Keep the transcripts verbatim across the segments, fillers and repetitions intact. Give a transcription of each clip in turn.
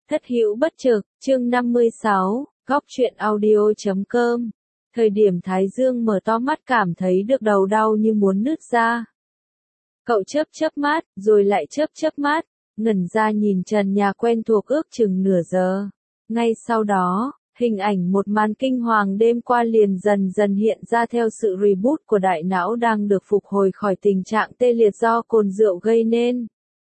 Thất hữu bất trực, chương năm mươi sáu, góc truyện audio chấm com. Thời điểm Thái Dương mở to mắt cảm thấy được đầu đau như muốn nứt ra. Cậu chớp chớp mắt, rồi lại chớp chớp mắt, ngẩn ra nhìn trần nhà quen thuộc ước chừng nửa giờ. Ngay sau đó, hình ảnh một màn kinh hoàng đêm qua liền dần dần hiện ra theo sự reboot của đại não đang được phục hồi khỏi tình trạng tê liệt do cồn rượu gây nên.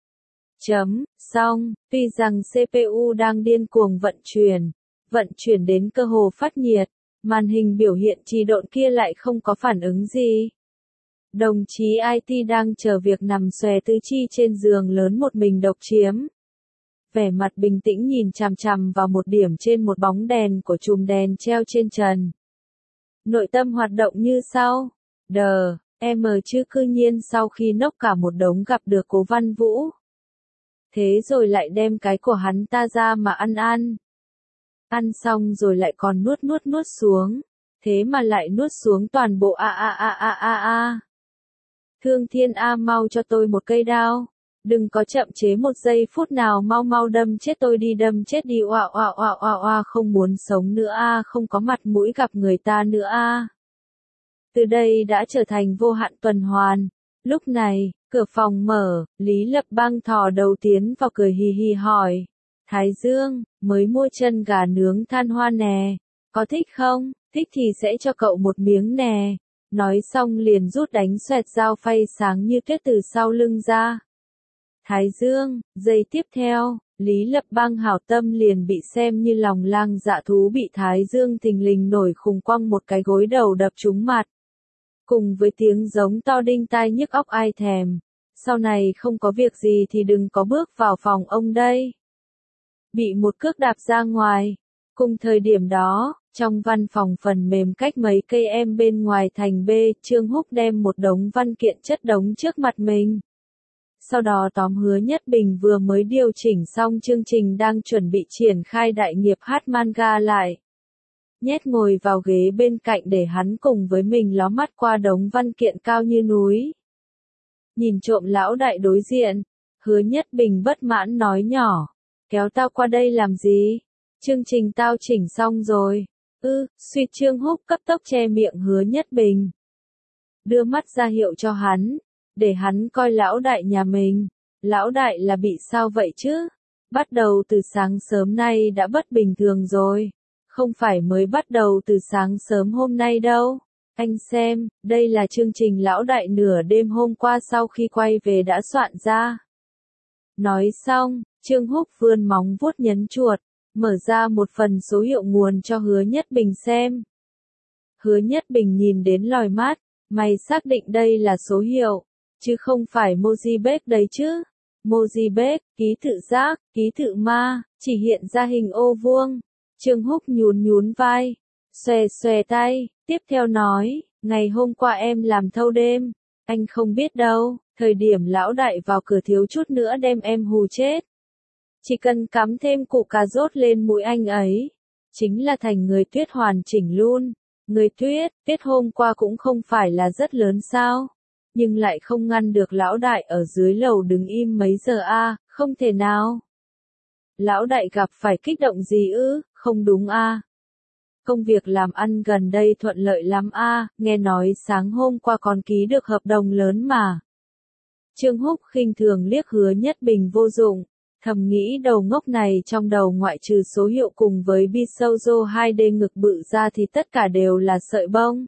Chấm, xong, tuy rằng xê pê u đang điên cuồng vận chuyển, vận chuyển đến cơ hồ phát nhiệt, màn hình biểu hiện trì độn kia lại không có phản ứng gì. Đồng chí i tê đang chờ việc nằm xòe tứ chi trên giường lớn một mình độc chiếm. Vẻ mặt bình tĩnh nhìn chằm chằm vào một điểm trên một bóng đèn của chùm đèn treo trên trần. Nội tâm hoạt động như sau. Đờ, em chứ cư nhiên sau khi nốc cả một đống gặp được Cố Văn Vũ. Thế rồi lại đem cái của hắn ta ra mà ăn ăn. Ăn xong rồi lại còn nuốt nuốt nuốt xuống. Thế mà lại nuốt xuống toàn bộ a a a a a a. Thương Thiên A mau cho tôi một cây đao. Đừng có chậm chế một giây phút nào, mau mau đâm chết tôi đi, đâm chết đi, oa oa oa oa oa, không muốn sống nữa a, không có mặt mũi gặp người ta nữa a. Từ đây đã trở thành vô hạn tuần hoàn. Lúc này, cửa phòng mở, Lý Lập Bang thò đầu tiến vào cười hì hì hỏi. Thái Dương, mới mua chân gà nướng than hoa nè, có thích không? Thích thì sẽ cho cậu một miếng nè. Nói xong liền rút đánh xoẹt dao phay sáng như tuyết từ sau lưng ra. Thái Dương, giây tiếp theo, Lý Lập Bang hảo tâm liền bị xem như lòng lang dạ thú bị Thái Dương thình lình nổi khùng quăng một cái gối đầu đập trúng mặt. Cùng với tiếng giống to đinh tai nhức óc ai thèm. Sau này không có việc gì thì đừng có bước vào phòng ông đây. Bị một cước đạp ra ngoài. Cùng thời điểm đó, trong văn phòng phần mềm cách mấy cây em bên ngoài thành B, Trương Húc đem một đống văn kiện chất đống trước mặt mình. Sau đó tóm Hứa Nhất Bình vừa mới điều chỉnh xong chương trình đang chuẩn bị triển khai đại nghiệp hát manga lại. Nhét ngồi vào ghế bên cạnh để hắn cùng với mình ló mắt qua đống văn kiện cao như núi. Nhìn trộm lão đại đối diện, Hứa Nhất Bình bất mãn nói nhỏ, kéo tao qua đây làm gì? Chương trình tao chỉnh xong rồi. Ư, suýt Trương Húc cấp tốc che miệng Hứa Nhất Bình. Đưa mắt ra hiệu cho hắn, để hắn coi lão đại nhà mình. Lão đại là bị sao vậy chứ? Bắt đầu từ sáng sớm nay đã bất bình thường rồi. Không phải mới bắt đầu từ sáng sớm hôm nay đâu. Anh xem, đây là chương trình lão đại nửa đêm hôm qua sau khi quay về đã soạn ra. Nói xong, Trương Húc vươn móng vuốt nhấn chuột, mở ra một phần số hiệu nguồn cho Hứa Nhất Bình xem. Hứa Nhất Bình nhìn đến lòi mắt, mày xác định đây là số hiệu, chứ không phải Mojibek đấy chứ. Mojibek, ký tự giác, ký tự ma, chỉ hiện ra hình ô vuông. Trương Húc nhún nhún vai, xòe xòe tay, tiếp theo nói, ngày hôm qua em làm thâu đêm, anh không biết đâu, thời điểm lão đại vào cửa thiếu chút nữa đem em hù chết. Chỉ cần cắm thêm củ cà rốt lên mũi anh ấy, chính là thành người Tuyết hoàn chỉnh luôn. Người Tuyết, Tuyết hôm qua cũng không phải là rất lớn sao, nhưng lại không ngăn được lão đại ở dưới lầu đứng im mấy giờ a, à, không thể nào. Lão đại gặp phải kích động gì ư, không đúng a. À. Công việc làm ăn gần đây thuận lợi lắm a, à, nghe nói sáng hôm qua còn ký được hợp đồng lớn mà. Trương Húc khinh thường liếc Hứa Nhất Bình vô dụng, thầm nghĩ đầu ngốc này trong đầu ngoại trừ số hiệu cùng với Bisoujo hai D ngực bự ra thì tất cả đều là sợi bông.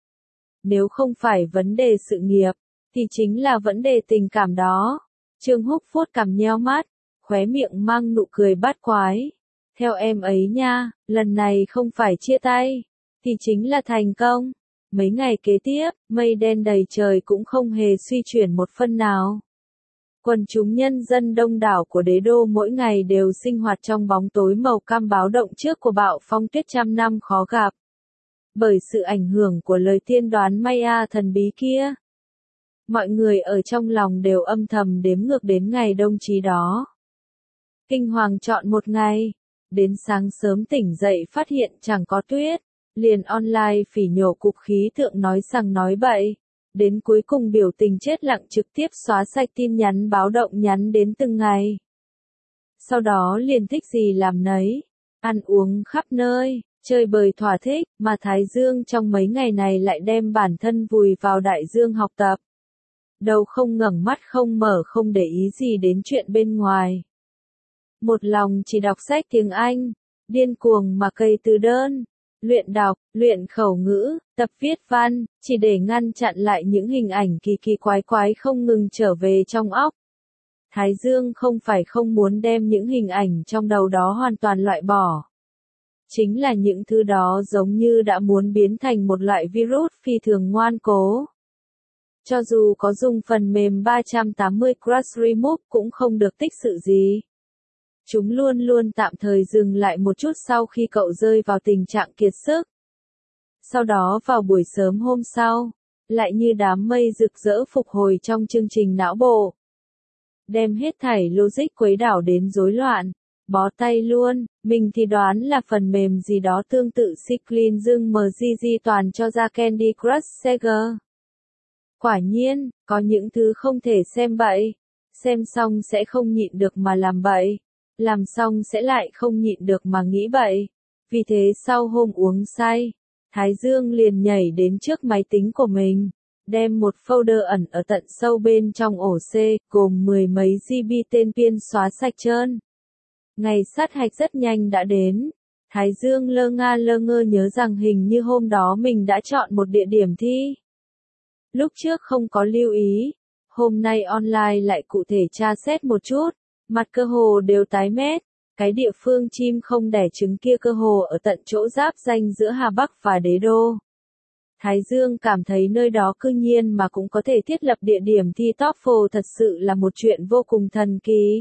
Nếu không phải vấn đề sự nghiệp, thì chính là vấn đề tình cảm đó. Trương Húc vuốt cằm nheo mắt, khóe miệng mang nụ cười bát quái. Theo em ấy nha, lần này không phải chia tay, thì chính là thành công. Mấy ngày kế tiếp, mây đen đầy trời cũng không hề suy chuyển một phân nào. Quần chúng nhân dân đông đảo của đế đô mỗi ngày đều sinh hoạt trong bóng tối màu cam báo động trước của bão phong tuyết trăm năm khó gặp. Bởi sự ảnh hưởng của lời tiên đoán Maya thần bí kia. Mọi người ở trong lòng đều âm thầm đếm ngược đến ngày đông chí đó. Kinh hoàng chọn một ngày. Đến sáng sớm tỉnh dậy phát hiện chẳng có tuyết. Liền online phỉ nhổ cục khí tượng nói sằng nói bậy. Đến cuối cùng biểu tình chết lặng trực tiếp xóa sạch tin nhắn báo động nhắn đến từng ngày. Sau đó liền thích gì làm nấy, ăn uống khắp nơi, chơi bời thỏa thích, mà Thái Dương trong mấy ngày này lại đem bản thân vùi vào đại dương học tập. Đầu không ngẩng mắt không mở không để ý gì đến chuyện bên ngoài. Một lòng chỉ đọc sách tiếng Anh, điên cuồng mà cày từ đơn, luyện đọc, luyện khẩu ngữ, tập viết văn, chỉ để ngăn chặn lại những hình ảnh kỳ kỳ quái quái không ngừng trở về trong óc. Thái Dương không phải không muốn đem những hình ảnh trong đầu đó hoàn toàn loại bỏ. Chính là những thứ đó giống như đã muốn biến thành một loại virus phi thường ngoan cố. Cho dù có dùng phần mềm ba trăm tám mươi Crush Remove cũng không được tích sự gì. Chúng luôn luôn tạm thời dừng lại một chút sau khi cậu rơi vào tình trạng kiệt sức. Sau đó vào buổi sớm hôm sau, lại như đám mây rực rỡ phục hồi trong chương trình não bộ. Đem hết thảy logic quấy đảo đến rối loạn, bó tay luôn, mình thì đoán là phần mềm gì đó tương tự Cyclin dưng em giê giê toàn cho ra Candy Crush Saga. Quả nhiên, có những thứ không thể xem bậy, xem xong sẽ không nhịn được mà làm bậy, làm xong sẽ lại không nhịn được mà nghĩ bậy. Vì thế sau hôm uống say, Thái Dương liền nhảy đến trước máy tính của mình, đem một folder ẩn ở tận sâu bên trong ổ C, gồm mười mấy giê bê tên piên xóa sạch trơn. Ngày sát hạch rất nhanh đã đến. Thái Dương lơ nga lơ ngơ nhớ rằng hình như hôm đó mình đã chọn một địa điểm thi. Lúc trước không có lưu ý, hôm nay online lại cụ thể tra xét một chút, mặt cơ hồ đều tái mét, cái địa phương chim không đẻ trứng kia cơ hồ ở tận chỗ giáp ranh giữa Hà Bắc và Đế Đô. Thái Dương cảm thấy nơi đó cư nhiên mà cũng có thể thiết lập địa điểm thi TOEFL thật sự là một chuyện vô cùng thần kỳ.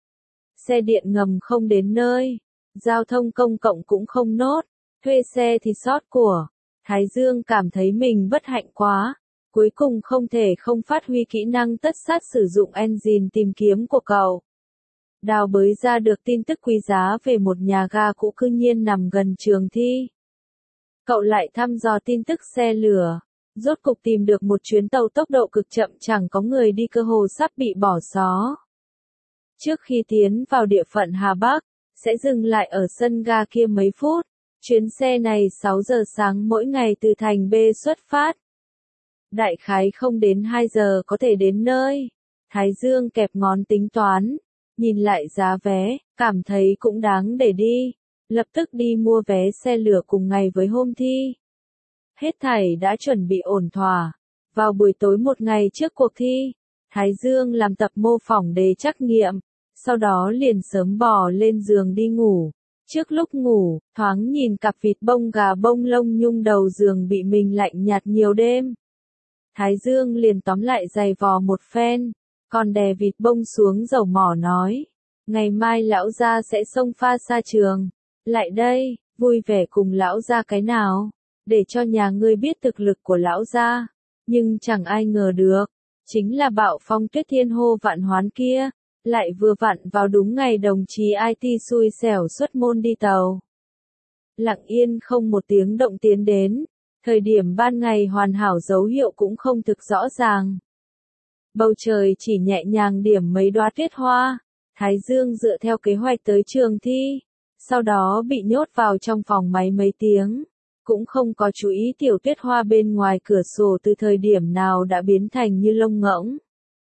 Xe điện ngầm không đến nơi, giao thông công cộng cũng không nốt, thuê xe thì sót của. Thái Dương cảm thấy mình bất hạnh quá, cuối cùng không thể không phát huy kỹ năng tất sát sử dụng engine tìm kiếm của cậu. Đào bới ra được tin tức quý giá về một nhà ga cũ cư nhiên nằm gần trường thi. Cậu lại thăm dò tin tức xe lửa, rốt cục tìm được một chuyến tàu tốc độ cực chậm chẳng có người đi cơ hồ sắp bị bỏ xó. Trước khi tiến vào địa phận Hà Bắc, sẽ dừng lại ở sân ga kia mấy phút. Chuyến xe này sáu giờ sáng mỗi ngày từ thành B xuất phát. Đại khái không đến hai giờ có thể đến nơi. Thái Dương kẹp ngón tính toán, nhìn lại giá vé, cảm thấy cũng đáng để đi. Lập tức đi mua vé xe lửa cùng ngày với hôm thi. Hết thảy đã chuẩn bị ổn thỏa. Vào buổi tối một ngày trước cuộc thi, Thái Dương làm tập mô phỏng đề trắc nghiệm, sau đó liền sớm bò lên giường đi ngủ. Trước lúc ngủ, thoáng nhìn cặp vịt bông gà bông lông nhung đầu giường bị mình lạnh nhạt nhiều đêm. Thái Dương liền tóm lại giày vò một phen, còn đè vịt bông xuống dầu mỏ nói, ngày mai lão gia sẽ xông pha xa trường. Lại đây, vui vẻ cùng lão gia cái nào, để cho nhà ngươi biết thực lực của lão gia. Nhưng chẳng ai ngờ được, chính là bạo phong tuyết thiên hô vạn hoán kia, lại vừa vặn vào đúng ngày đồng chí i tê xui xẻo xuất môn đi tàu. Lặng yên không một tiếng động tiến đến, thời điểm ban ngày hoàn hảo dấu hiệu cũng không thực rõ ràng. Bầu trời chỉ nhẹ nhàng điểm mấy đóa tuyết hoa, Thái Dương dựa theo kế hoạch tới trường thi. Sau đó bị nhốt vào trong phòng máy mấy tiếng, cũng không có chú ý tiểu tuyết hoa bên ngoài cửa sổ từ thời điểm nào đã biến thành như lông ngỗng.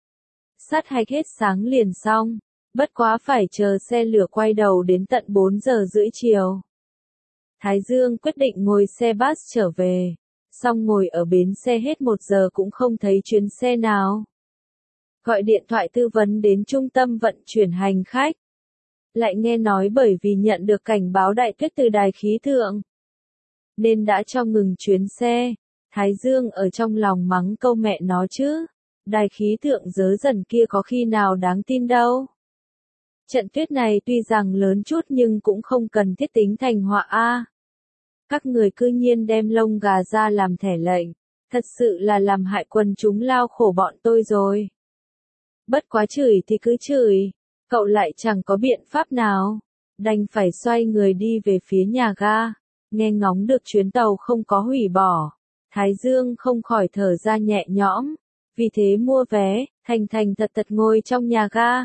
Sát hạch hết sáng liền xong, bất quá phải chờ xe lửa quay đầu đến tận bốn giờ rưỡi chiều. Thái Dương quyết định ngồi xe bus trở về, xong ngồi ở bến xe hết một giờ cũng không thấy chuyến xe nào. Gọi điện thoại tư vấn đến trung tâm vận chuyển hành khách. Lại nghe nói bởi vì nhận được cảnh báo đại tuyết từ đài khí tượng, nên đã cho ngừng chuyến xe. Thái Dương ở trong lòng mắng câu mẹ nó chứ, đài khí tượng dớ dần kia có khi nào đáng tin đâu. Trận tuyết này tuy rằng lớn chút nhưng cũng không cần thiết tính thành họa a. Các người cư nhiên đem lông gà ra làm thẻ lệnh, thật sự là làm hại quần chúng lao khổ bọn tôi rồi. Bất quá chửi thì cứ chửi. Cậu lại chẳng có biện pháp nào, đành phải xoay người đi về phía nhà ga, nghe ngóng được chuyến tàu không có hủy bỏ. Thái Dương không khỏi thở ra nhẹ nhõm, vì thế mua vé, thành thành thật thật ngồi trong nhà ga,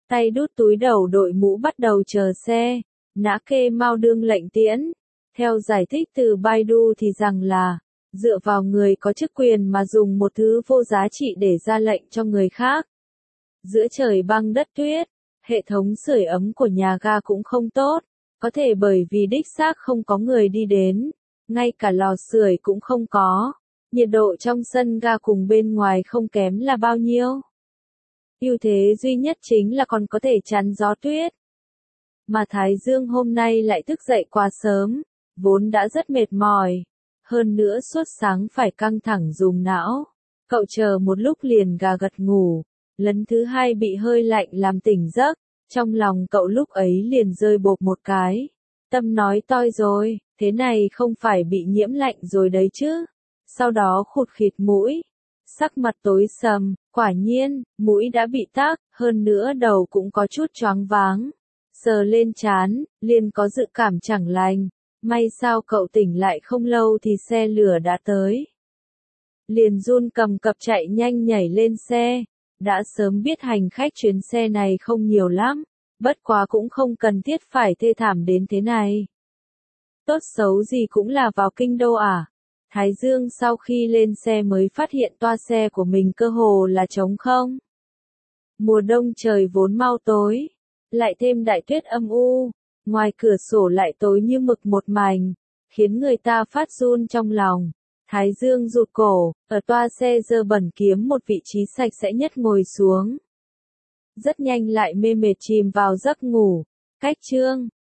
tay đút túi đầu đội mũ bắt đầu chờ xe. Nã Kê mau đương lệnh tiễn. Theo giải thích từ Baidu thì rằng là, dựa vào người có chức quyền mà dùng một thứ vô giá trị để ra lệnh cho người khác. Giữa trời băng đất tuyết, hệ thống sưởi ấm của nhà ga cũng không tốt, có thể bởi vì đích xác không có người đi đến, ngay cả lò sưởi cũng không có, nhiệt độ trong sân ga cùng bên ngoài không kém là bao nhiêu. Ưu thế duy nhất chính là còn có thể chắn gió tuyết. Mà Thái Dương hôm nay lại thức dậy quá sớm, vốn đã rất mệt mỏi, hơn nữa suốt sáng phải căng thẳng dùng não. Cậu chờ một lúc liền gà gật ngủ, lần thứ hai bị hơi lạnh làm tỉnh giấc, trong lòng cậu lúc ấy liền rơi bộp một cái. Tâm nói toi rồi, thế này không phải bị nhiễm lạnh rồi đấy chứ. Sau đó khụt khịt mũi, sắc mặt tối sầm, quả nhiên, mũi đã bị tắc, hơn nữa đầu cũng có chút choáng váng. Sờ lên trán, liền có dự cảm chẳng lành, may sao cậu tỉnh lại không lâu thì xe lửa đã tới. Liền run cầm cập chạy nhanh nhảy lên xe, đã sớm biết hành khách chuyến xe này không nhiều lắm, bất quá cũng không cần thiết phải thê thảm đến thế này. Tốt xấu gì cũng là vào kinh đô à. Thái Dương sau khi lên xe mới phát hiện toa xe của mình cơ hồ là trống không. Mùa đông trời vốn mau tối, lại thêm đại tuyết âm u, ngoài cửa sổ lại tối như mực một mảnh, khiến người ta phát run trong lòng. Thái Dương rụt cổ, ở toa xe dơ bẩn kiếm một vị trí sạch sẽ nhất ngồi xuống. Rất nhanh lại mê mệt chìm vào giấc ngủ. Cách chương